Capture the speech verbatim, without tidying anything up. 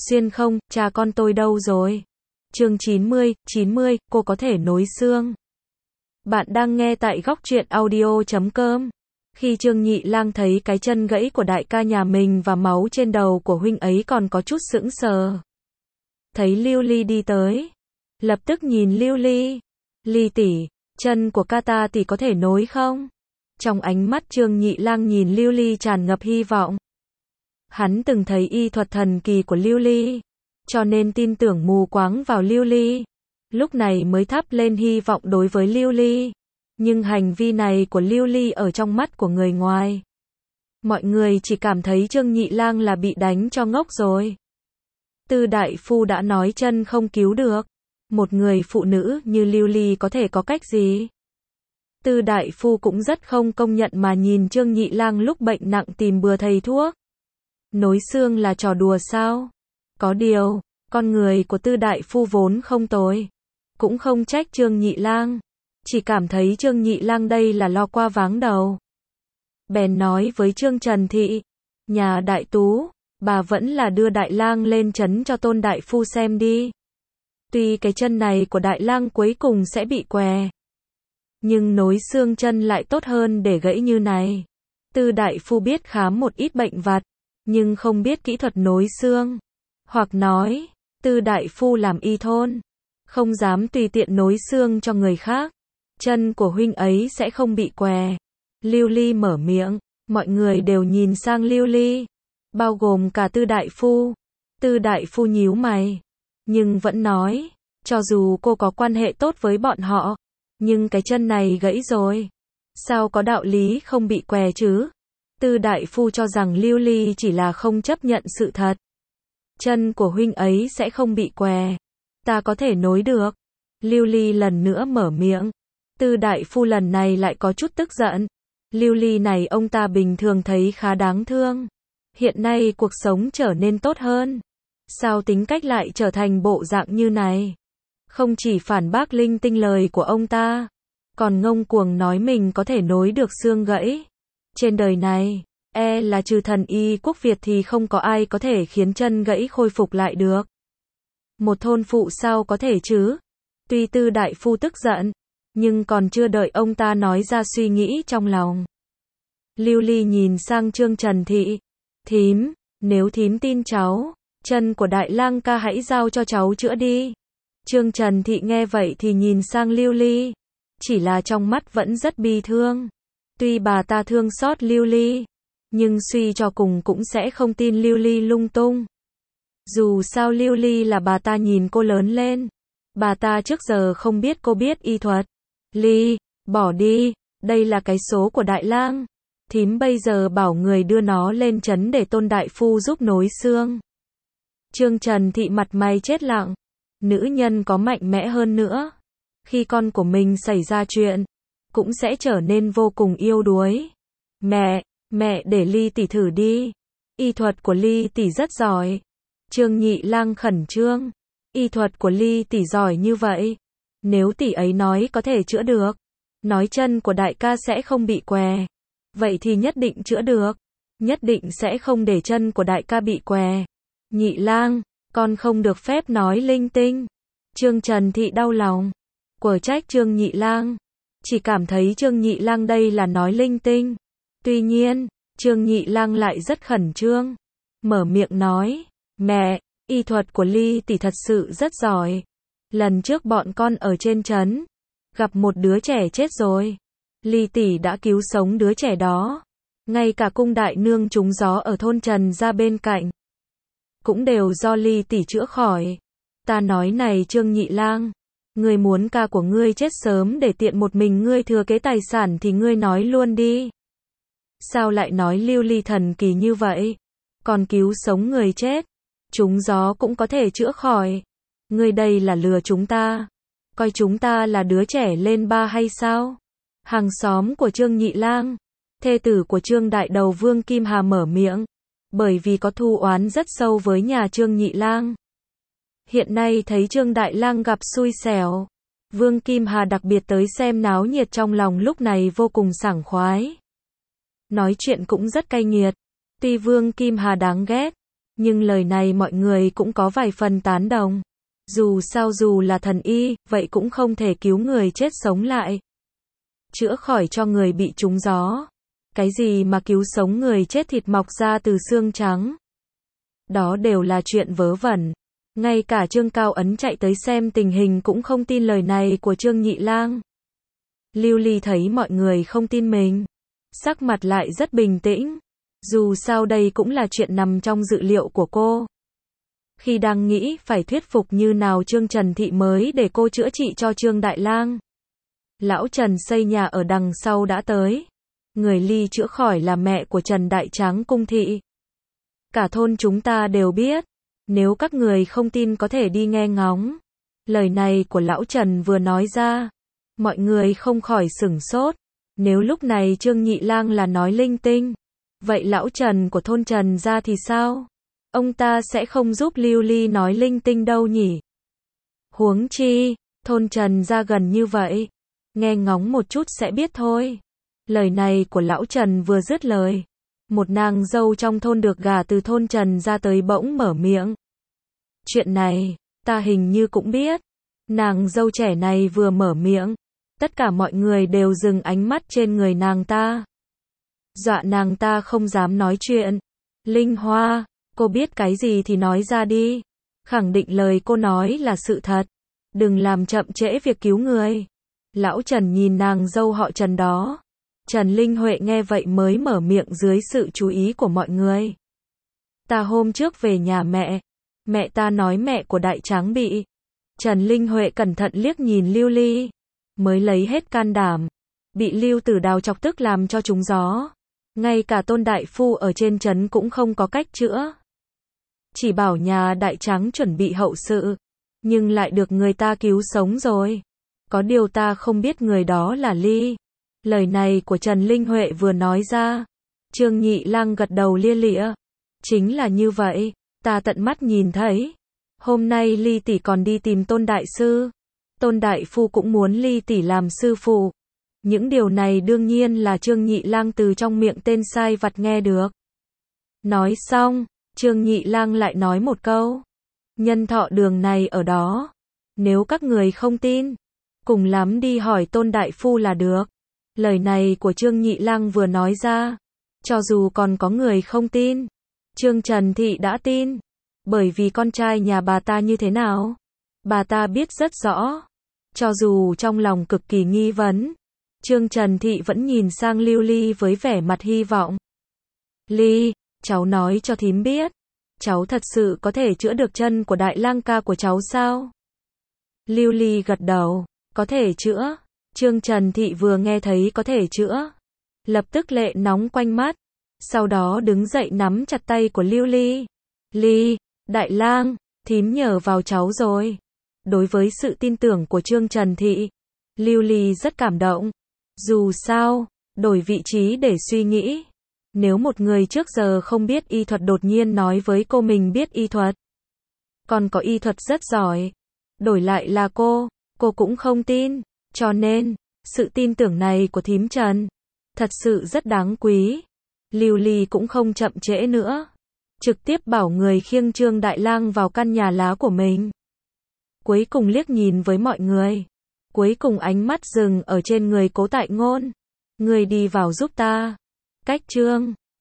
Xuyên không, cha con tôi đâu rồi? Chương chín mươi, chín mươi, cô có thể nối xương. Bạn đang nghe tại góc truyện audio chấm com. Khi Trương Nhị Lang thấy cái chân gãy của đại ca nhà mình và máu trên đầu của huynh ấy còn có chút sững sờ. Thấy Lưu Ly đi tới, lập tức nhìn Lưu Ly. Ly tỷ, chân của ca ta tỷ có thể nối không? Trong ánh mắt Trương Nhị Lang nhìn Lưu Ly tràn ngập hy vọng. Hắn từng thấy y thuật thần kỳ của Lưu Ly, cho nên tin tưởng mù quáng vào Lưu Ly. Lúc này mới thắp lên hy vọng đối với Lưu Ly. Nhưng hành vi này của Lưu Ly ở trong mắt của người ngoài, mọi người chỉ cảm thấy Trương Nhị Lang là bị đánh cho ngốc rồi. Tư đại phu đã nói chân không cứu được, một người phụ nữ như Lưu Ly có thể có cách gì? Tư đại phu cũng rất không công nhận mà nhìn Trương Nhị Lang lúc bệnh nặng tìm bừa thầy thuốc. Nối xương là trò đùa sao? Có điều, con người của Tư đại phu vốn không tồi, cũng không trách Trương Nhị Lang, chỉ cảm thấy Trương Nhị Lang đây là lo qua váng đầu. Bèn nói với Trương Trần Thị, nhà đại tú, bà vẫn là đưa đại lang lên trấn cho Tôn đại phu xem đi. Tuy cái chân này của đại lang cuối cùng sẽ bị què, nhưng nối xương chân lại tốt hơn để gãy như này. Tư đại phu biết khám một ít bệnh vặt, nhưng không biết kỹ thuật nối xương. Hoặc nói, Tư đại phu làm y thôn, không dám tùy tiện nối xương cho người khác. Chân của huynh ấy sẽ không bị què. Lưu Ly mở miệng, mọi người đều nhìn sang Lưu Ly, bao gồm cả Tư đại phu. Tư đại phu nhíu mày, nhưng vẫn nói, cho dù cô có quan hệ tốt với bọn họ, nhưng cái chân này gãy rồi, sao có đạo lý không bị què chứ? Tư đại phu cho rằng Lưu Ly chỉ là không chấp nhận sự thật. Chân của huynh ấy sẽ không bị què, ta có thể nối được. Lưu Ly lần nữa mở miệng. Tư đại phu lần này lại có chút tức giận. Lưu Ly này ông ta bình thường thấy khá đáng thương, hiện nay cuộc sống trở nên tốt hơn, sao tính cách lại trở thành bộ dạng như này? Không chỉ phản bác linh tinh lời của ông ta, còn ngông cuồng nói mình có thể nối được xương gãy. Trên đời này, e là trừ thần y quốc Việt thì không có ai có thể khiến chân gãy khôi phục lại được. Một thôn phụ sao có thể chứ? Tuy Tư đại phu tức giận, nhưng còn chưa đợi ông ta nói ra suy nghĩ trong lòng. Lưu Ly nhìn sang Trương Trần Thị, thím, nếu thím tin cháu, chân của đại lang ca hãy giao cho cháu chữa đi. Trương Trần Thị nghe vậy thì nhìn sang Lưu Ly, chỉ là trong mắt vẫn rất bi thương. Tuy bà ta thương xót Lưu Ly, nhưng suy cho cùng cũng sẽ không tin Lưu Ly lung tung. Dù sao Lưu Ly là bà ta nhìn cô lớn lên, bà ta trước giờ không biết cô biết y thuật. Ly, bỏ đi, đây là cái số của đại lang. Thím bây giờ bảo người đưa nó lên trấn để Tôn đại phu giúp nối xương. Trương Trần Thị mặt mày chết lặng. Nữ nhân có mạnh mẽ hơn nữa, khi con của mình xảy ra chuyện, cũng sẽ trở nên vô cùng yếu đuối. Mẹ, mẹ để Ly tỷ thử đi. Y thuật của Ly tỷ rất giỏi. Trương Nhị Lang khẩn trương. Y thuật của Ly tỷ giỏi như vậy, nếu tỷ ấy nói có thể chữa được, nói chân của đại ca sẽ không bị què, vậy thì nhất định chữa được, nhất định sẽ không để chân của đại ca bị què. Nhị Lang, con không được phép nói linh tinh. Trương Trần Thị đau lòng, quở trách Trương Nhị Lang, chỉ cảm thấy Trương Nhị Lang đây là nói linh tinh. Tuy nhiên, Trương Nhị Lang lại rất khẩn trương, mở miệng nói, mẹ, y thuật của Ly tỷ thật sự rất giỏi. Lần trước bọn con ở trên trấn, gặp một đứa trẻ chết rồi. Ly tỷ đã cứu sống đứa trẻ đó. Ngay cả cung đại nương trúng gió ở thôn Trần ra bên cạnh, cũng đều do Ly tỷ chữa khỏi. Ta nói này Trương Nhị Lang, ngươi muốn ca của ngươi chết sớm để tiện một mình ngươi thừa kế tài sản thì ngươi nói luôn đi. Sao lại nói Lưu Ly thần kỳ như vậy? Còn cứu sống người chết, trúng gió cũng có thể chữa khỏi. Ngươi đây là lừa chúng ta, coi chúng ta là đứa trẻ lên ba hay sao? Hàng xóm của Trương Nhị Lang, thê tử của Trương Đại Đầu Vương Kim Hà mở miệng, bởi vì có thù oán rất sâu với nhà Trương Nhị Lang. Hiện nay thấy Trương Đại Lang gặp xui xẻo, Vương Kim Hà đặc biệt tới xem náo nhiệt, trong lòng lúc này vô cùng sảng khoái. Nói chuyện cũng rất cay nghiệt, tuy Vương Kim Hà đáng ghét, Nhưng lời này mọi người cũng có vài phần tán đồng. Dù sao dù là thần y, vậy cũng không thể cứu người chết sống lại. Chữa khỏi cho người bị trúng gió. Cái gì mà cứu sống người chết thịt mọc ra từ xương trắng. Đó đều là chuyện vớ vẩn. Ngay cả Trương Cao Ấn chạy tới xem tình hình cũng không tin lời này của Trương Nhị Lang. Lưu Ly thấy mọi người không tin mình, sắc mặt lại rất bình tĩnh. Dù sao đây cũng là chuyện nằm trong dự liệu của cô. Khi đang nghĩ phải thuyết phục như nào Trương Trần Thị mới để cô chữa trị cho Trương Đại Lang, lão Trần xây nhà ở đằng sau đã tới. Người Ly chữa khỏi là mẹ của Trần Đại Tráng Cung Thị. Cả thôn chúng ta đều biết. Nếu các người không tin có thể đi nghe ngóng. Lời này của lão Trần vừa nói ra, mọi người không khỏi sửng sốt. Nếu lúc này Trương Nhị Lang là nói linh tinh, vậy lão Trần của thôn Trần gia thì sao? Ông ta sẽ không giúp Lưu Ly nói linh tinh đâu nhỉ? Huống chi, thôn Trần gia gần như vậy, nghe ngóng một chút sẽ biết thôi. Lời này của lão Trần vừa dứt lời, một nàng dâu trong thôn được gả từ thôn Trần ra tới bỗng mở miệng. Chuyện này, ta hình như cũng biết. Nàng dâu trẻ này vừa mở miệng, tất cả mọi người đều dừng ánh mắt trên người nàng ta. Dọa nàng ta không dám nói chuyện. Linh Hoa, cô biết cái gì thì nói ra đi. Khẳng định lời cô nói là sự thật. Đừng làm chậm trễ việc cứu người. Lão Trần nhìn nàng dâu họ Trần đó. Trần Linh Huệ nghe vậy mới mở miệng dưới sự chú ý của mọi người. Ta hôm trước về nhà mẹ. Mẹ ta nói mẹ của Đại Tráng bị. Trần Linh Huệ cẩn thận liếc nhìn Lưu Ly. Mới lấy hết can đảm. Bị Lưu Tử Đào chọc tức làm cho trúng gió. Ngay cả Tôn Đại Phu ở trên trấn cũng không có cách chữa. Chỉ bảo nhà Đại Tráng chuẩn bị hậu sự. Nhưng lại được người ta cứu sống rồi. Có điều ta không biết người đó là Ly. Lời này của Trần Linh Huệ vừa nói ra. Trương Nhị Lang gật đầu lia lịa. Chính là như vậy. Ta tận mắt nhìn thấy. Hôm nay Ly tỷ còn đi tìm Tôn Đại Sư. Tôn Đại Phu cũng muốn Ly tỷ làm sư phụ. Những điều này đương nhiên là Trương Nhị Lang từ trong miệng tên sai vặt nghe được. Nói xong, Trương Nhị Lang lại nói một câu. Nhân thọ đường này ở đó. Nếu các người không tin, cùng lắm đi hỏi Tôn Đại Phu là được. Lời này của Trương Nhị Lang vừa nói ra. Cho dù còn có người không tin, Trương Trần Thị đã tin. Bởi vì con trai nhà bà ta như thế nào, bà ta biết rất rõ. Cho dù trong lòng cực kỳ nghi vấn, Trương Trần Thị vẫn nhìn sang Lưu Ly với vẻ mặt hy vọng. Ly, cháu nói cho thím biết. Cháu thật sự có thể chữa được chân của Đại Lang ca của cháu sao? Lưu Ly gật đầu. Có thể chữa. Trương Trần Thị vừa nghe thấy có thể chữa, lập tức lệ nóng quanh mắt. Sau đó đứng dậy nắm chặt tay của Lưu Ly. Ly, Đại Lang, thím nhờ vào cháu rồi. Đối với sự tin tưởng của Trương Trần Thị, Lưu Ly rất cảm động. Dù sao, đổi vị trí để suy nghĩ. Nếu một người trước giờ không biết y thuật đột nhiên nói với cô mình biết y thuật, còn có y thuật rất giỏi, đổi lại là cô, cô cũng không tin. Cho nên, sự tin tưởng này của thím Trần thật sự rất đáng quý. Lưu Ly cũng không chậm trễ nữa, trực tiếp bảo người khiêng Trương Đại Lang vào căn nhà lá của mình. Cuối cùng liếc nhìn với mọi người, cuối cùng ánh mắt dừng ở trên người Cố Tại Ngôn. Người đi vào giúp ta. Cách Trương